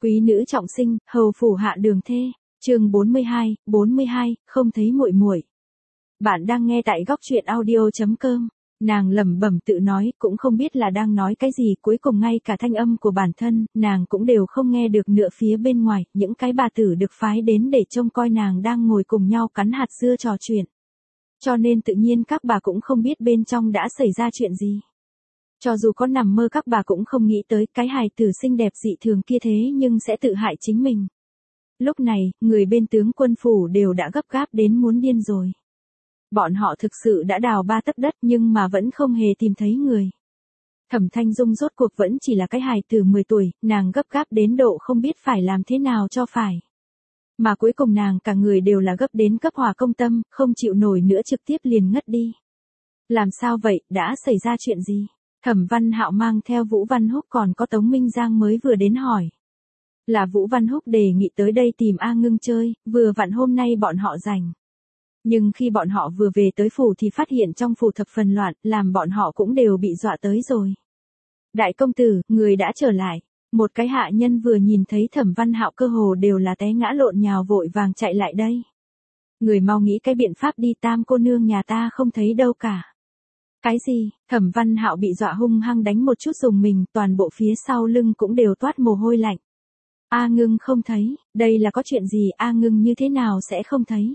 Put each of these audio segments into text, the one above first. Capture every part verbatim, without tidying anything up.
Quý nữ trọng sinh, hầu phủ hạ đường thê, chương bốn mươi hai, bốn mươi hai, không thấy muội muội. Bạn đang nghe tại góc truyện audio chấm com. Nàng lẩm bẩm tự nói, cũng không biết là đang nói cái gì, cuối cùng ngay cả thanh âm của bản thân, nàng cũng đều không nghe được nữa. Phía bên ngoài, những cái bà tử được phái đến để trông coi nàng đang ngồi cùng nhau cắn hạt dưa trò chuyện. Cho nên tự nhiên các bà cũng không biết bên trong đã xảy ra chuyện gì. Cho dù có nằm mơ các bà cũng không nghĩ tới cái hài tử xinh đẹp dị thường kia thế nhưng sẽ tự hại chính mình. Lúc này, người bên tướng quân phủ đều đã gấp gáp đến muốn điên rồi. Bọn họ thực sự đã đào ba tấc đất nhưng mà vẫn không hề tìm thấy người. Thẩm Thanh Dung rốt cuộc vẫn chỉ là cái hài tử mười tuổi, nàng gấp gáp đến độ không biết phải làm thế nào cho phải. Mà cuối cùng nàng cả người đều là gấp đến cấp hỏa công tâm, không chịu nổi nữa trực tiếp liền ngất đi. Làm sao vậy, đã xảy ra chuyện gì? Thẩm Văn Hạo mang theo Vũ Văn Húc còn có Tống Minh Giang mới vừa đến hỏi. Là Vũ Văn Húc đề nghị tới đây tìm A Ngưng chơi, vừa vặn hôm nay bọn họ rảnh. Nhưng khi bọn họ vừa về tới phủ thì phát hiện trong phủ thập phần loạn, làm bọn họ cũng đều bị dọa tới rồi. Đại công tử, người đã trở lại. Một cái hạ nhân vừa nhìn thấy Thẩm Văn Hạo cơ hồ đều là té ngã lộn nhào vội vàng chạy lại đây. Người mau nghĩ cái biện pháp đi, tam cô nương nhà ta không thấy đâu cả. Cái gì? Thẩm Văn Hạo bị dọa hung hăng đánh một chút dùng mình, toàn bộ phía sau lưng cũng đều toát mồ hôi lạnh. A Ngưng không thấy, đây là có chuyện gì, A Ngưng như thế nào sẽ không thấy?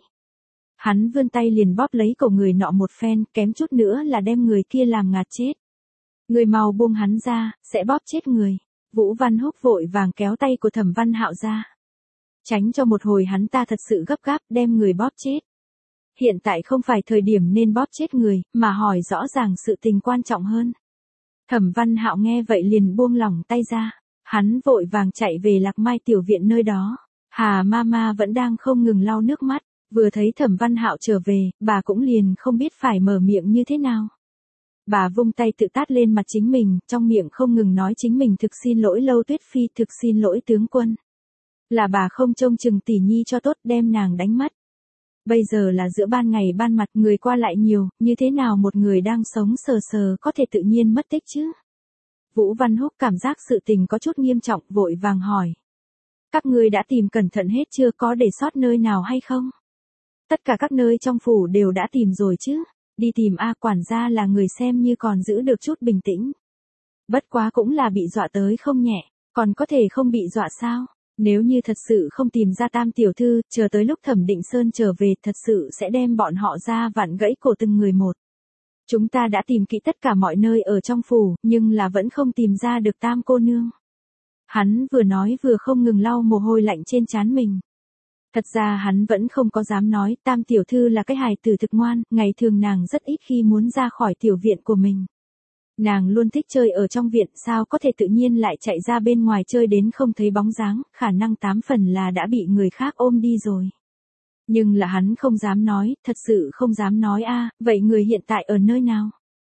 Hắn vươn tay liền bóp lấy cổ người nọ một phen, kém chút nữa là đem người kia làm ngạt chết. Người mau buông hắn ra, sẽ bóp chết người. Vũ Văn Húc vội vàng kéo tay của Thẩm Văn Hạo ra. Tránh cho một hồi hắn ta thật sự gấp gáp đem người bóp chết. Hiện tại không phải thời điểm nên bóp chết người, mà hỏi rõ ràng sự tình quan trọng hơn. Thẩm Văn Hạo nghe vậy liền buông lỏng tay ra. Hắn vội vàng chạy về Lạc Mai tiểu viện nơi đó. Hà Mama vẫn đang không ngừng lau nước mắt. Vừa thấy Thẩm Văn Hạo trở về, bà cũng liền không biết phải mở miệng như thế nào. Bà vung tay tự tát lên mặt chính mình, trong miệng không ngừng nói chính mình thực xin lỗi Lâu Tuyết Phi, thực xin lỗi tướng quân. Là bà không trông chừng tỷ nhi cho tốt đem nàng đánh mất. Bây giờ là giữa ban ngày ban mặt, người qua lại nhiều, như thế nào một người đang sống sờ sờ có thể tự nhiên mất tích chứ? Vũ Văn Húc cảm giác sự tình có chút nghiêm trọng, vội vàng hỏi. Các ngươi đã tìm cẩn thận hết chưa, có để sót nơi nào hay không? Tất cả các nơi trong phủ đều đã tìm rồi chứ. Đi tìm A quản gia là người xem như còn giữ được chút bình tĩnh. Bất quá cũng là bị dọa tới không nhẹ, còn có thể không bị dọa sao? Nếu như thật sự không tìm ra tam tiểu thư, chờ tới lúc Thẩm Định Sơn trở về thật sự sẽ đem bọn họ ra vặn gãy cổ từng người một. Chúng ta đã tìm kỹ tất cả mọi nơi ở trong phủ, nhưng là vẫn không tìm ra được tam cô nương. Hắn vừa nói vừa không ngừng lau mồ hôi lạnh trên trán mình. Thật ra hắn vẫn không có dám nói, tam tiểu thư là cái hài tử thực ngoan, ngày thường nàng rất ít khi muốn ra khỏi tiểu viện của mình. Nàng luôn thích chơi ở trong viện, sao có thể tự nhiên lại chạy ra bên ngoài chơi đến không thấy bóng dáng, khả năng tám phần là đã bị người khác ôm đi rồi. Nhưng là hắn không dám nói, thật sự không dám nói a. Vậy người hiện tại ở nơi nào?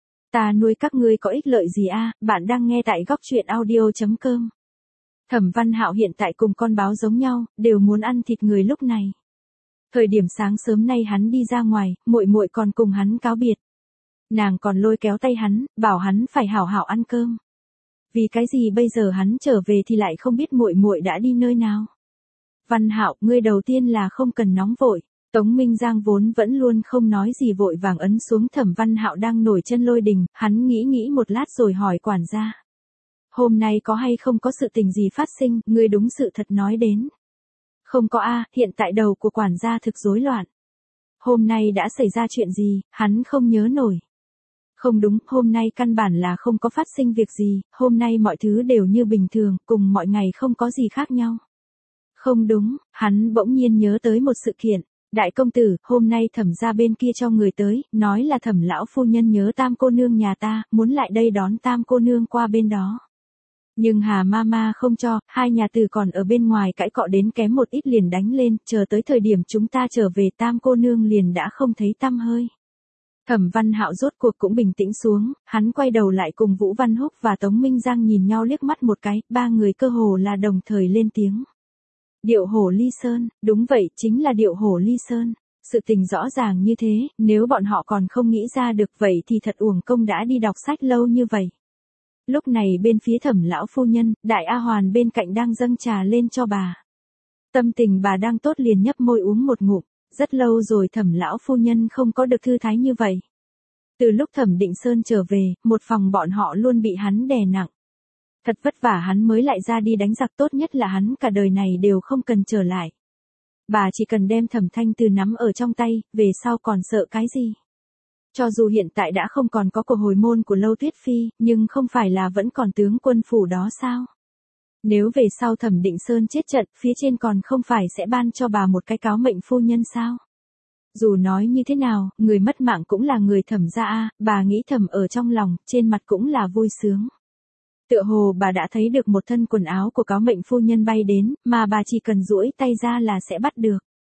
Ta nuôi các ngươi có ích lợi gì a? Bạn đang nghe tại góc truyện audio chấm com. Thẩm Văn Hạo hiện tại cùng con báo giống nhau, đều muốn ăn thịt người lúc này. Thời điểm sáng sớm nay hắn đi ra ngoài, muội muội còn cùng hắn cáo biệt. Nàng còn lôi kéo tay hắn, bảo hắn phải hảo hảo ăn cơm. Vì cái gì bây giờ hắn trở về thì lại không biết muội muội đã đi nơi nào? Văn Hạo, ngươi đầu tiên là không cần nóng vội. Tống Minh Giang vốn vẫn luôn không nói gì vội vàng ấn xuống Thẩm Văn Hạo đang nổi chân lôi đình, hắn nghĩ nghĩ một lát rồi hỏi quản gia. Hôm nay có hay không có sự tình gì phát sinh, ngươi đúng sự thật nói đến. Không có a, hiện tại đầu của quản gia thực rối loạn. Hôm nay đã xảy ra chuyện gì, hắn không nhớ nổi. Không đúng, hôm nay căn bản là không có phát sinh việc gì, hôm nay mọi thứ đều như bình thường, cùng mọi ngày không có gì khác nhau. Không đúng, hắn bỗng nhiên nhớ tới một sự kiện. Đại công tử, hôm nay Thẩm gia bên kia cho người tới, nói là Thẩm lão phu nhân nhớ tam cô nương nhà ta, muốn lại đây đón tam cô nương qua bên đó. Nhưng Hà Mama không cho, hai nhà tử còn ở bên ngoài cãi cọ đến kém một ít liền đánh lên, chờ tới thời điểm chúng ta trở về tam cô nương liền đã không thấy tăm hơi. Thẩm Văn Hạo rốt cuộc cũng bình tĩnh xuống, hắn quay đầu lại cùng Vũ Văn Húc và Tống Minh Giang nhìn nhau liếc mắt một cái, ba người cơ hồ là đồng thời lên tiếng. Điệu hổ ly sơn, đúng vậy, chính là điệu hổ ly sơn. Sự tình rõ ràng như thế, nếu bọn họ còn không nghĩ ra được vậy thì thật uổng công đã đi đọc sách lâu như vậy. Lúc này bên phía Thẩm lão phu nhân, Đại A Hoàn bên cạnh đang dâng trà lên cho bà. Tâm tình bà đang tốt liền nhấp môi uống một ngụm, rất lâu rồi Thẩm lão phu nhân không có được thư thái như vậy. Từ lúc Thẩm Định Sơn trở về, một phòng bọn họ luôn bị hắn đè nặng. Thật vất vả hắn mới lại ra đi đánh giặc, tốt nhất là hắn cả đời này đều không cần trở lại. Bà chỉ cần đem Thẩm Thanh Từ nắm ở trong tay, về sau còn sợ cái gì? Cho dù hiện tại đã không còn có cuộc hồi môn của Lâu Tuyết Phi, nhưng không phải là vẫn còn tướng quân phủ đó sao? Nếu về sau Thẩm Định Sơn chết trận, phía trên còn không phải sẽ ban cho bà một cái cáo mệnh phu nhân sao? Dù nói như thế nào, người mất mạng cũng là người Thẩm gia a, bà nghĩ thầm ở trong lòng, trên mặt cũng là vui sướng. Tựa hồ bà đã thấy được một thân quần áo của cáo mệnh phu nhân bay đến, mà bà chỉ cần duỗi tay ra là sẽ bắt được.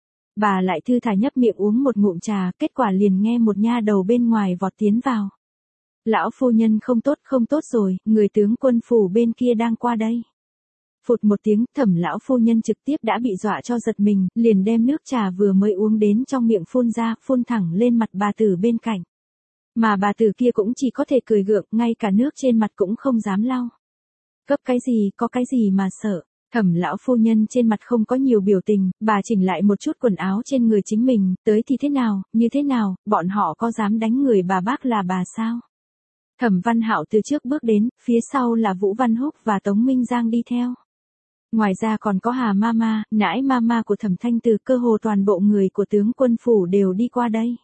Bà lại thư thả nhấp miệng uống một ngụm trà, kết quả liền nghe một nha đầu bên ngoài vọt tiến vào. Lão phu nhân không tốt không tốt rồi, người tướng quân phủ bên kia đang qua đây. Phụt một tiếng, Thẩm lão phu nhân trực tiếp đã bị dọa cho giật mình, liền đem nước trà vừa mới uống đến trong miệng phun ra, phun thẳng lên mặt bà tử bên cạnh. Mà bà tử kia cũng chỉ có thể cười gượng, ngay cả nước trên mặt cũng không dám lau. Cấp cái gì, có cái gì mà sợ. Thẩm lão phu nhân trên mặt không có nhiều biểu tình, bà chỉnh lại một chút quần áo trên người chính mình, tới thì thế nào, như thế nào, bọn họ có dám đánh người bà bác là bà sao? Thẩm Văn Hạo từ trước bước đến, phía sau là Vũ Văn Húc và Tống Minh Giang đi theo. Ngoài ra còn có Hà Mama, nãi Mama của Thẩm Thanh Từ, cơ hồ toàn bộ người của tướng quân phủ đều đi qua đây.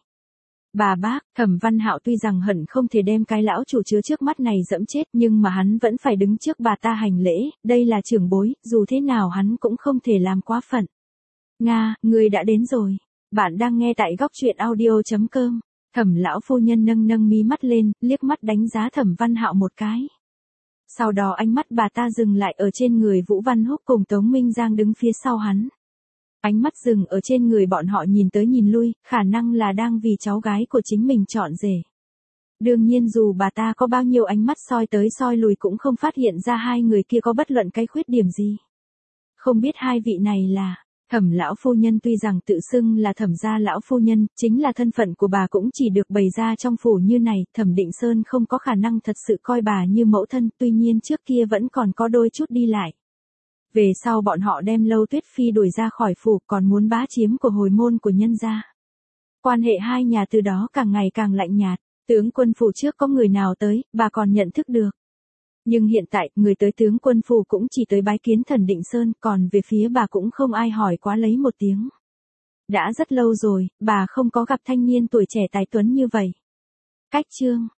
Bà bác, Thẩm Văn Hạo tuy rằng hận không thể đem cái lão chủ chứa trước mắt này dẫm chết, nhưng mà hắn vẫn phải đứng trước bà ta hành lễ, đây là trưởng bối, dù thế nào hắn cũng không thể làm quá phận. Nga, người đã đến rồi. Bạn đang nghe tại góc truyện audio chấm com. Thẩm lão phu nhân nâng nâng mí mắt lên, liếc mắt đánh giá Thẩm Văn Hạo một cái. Sau đó ánh mắt bà ta dừng lại ở trên người Vũ Văn Húc cùng Tống Minh Giang đứng phía sau hắn. Ánh mắt dừng ở trên người bọn họ nhìn tới nhìn lui, khả năng là đang vì cháu gái của chính mình chọn rể. Đương nhiên dù bà ta có bao nhiêu ánh mắt soi tới soi lùi cũng không phát hiện ra hai người kia có bất luận cái khuyết điểm gì. Không biết hai vị này là, Thẩm lão phu nhân tuy rằng tự xưng là Thẩm gia lão phu nhân, chính là thân phận của bà cũng chỉ được bày ra trong phủ như này, Thẩm Định Sơn không có khả năng thật sự coi bà như mẫu thân, tuy nhiên trước kia vẫn còn có đôi chút đi lại. Về sau bọn họ đem Lâu Tuyết Phi đuổi ra khỏi phủ, còn muốn bá chiếm của hồi môn của nhân gia. Quan hệ hai nhà từ đó càng ngày càng lạnh nhạt, tướng quân phủ trước có người nào tới, bà còn nhận thức được. Nhưng hiện tại, người tới tướng quân phủ cũng chỉ tới bái kiến Thần Định Sơn, còn về phía bà cũng không ai hỏi quá lấy một tiếng. Đã rất lâu rồi, bà không có gặp thanh niên tuổi trẻ tài tuấn như vậy. Cách chương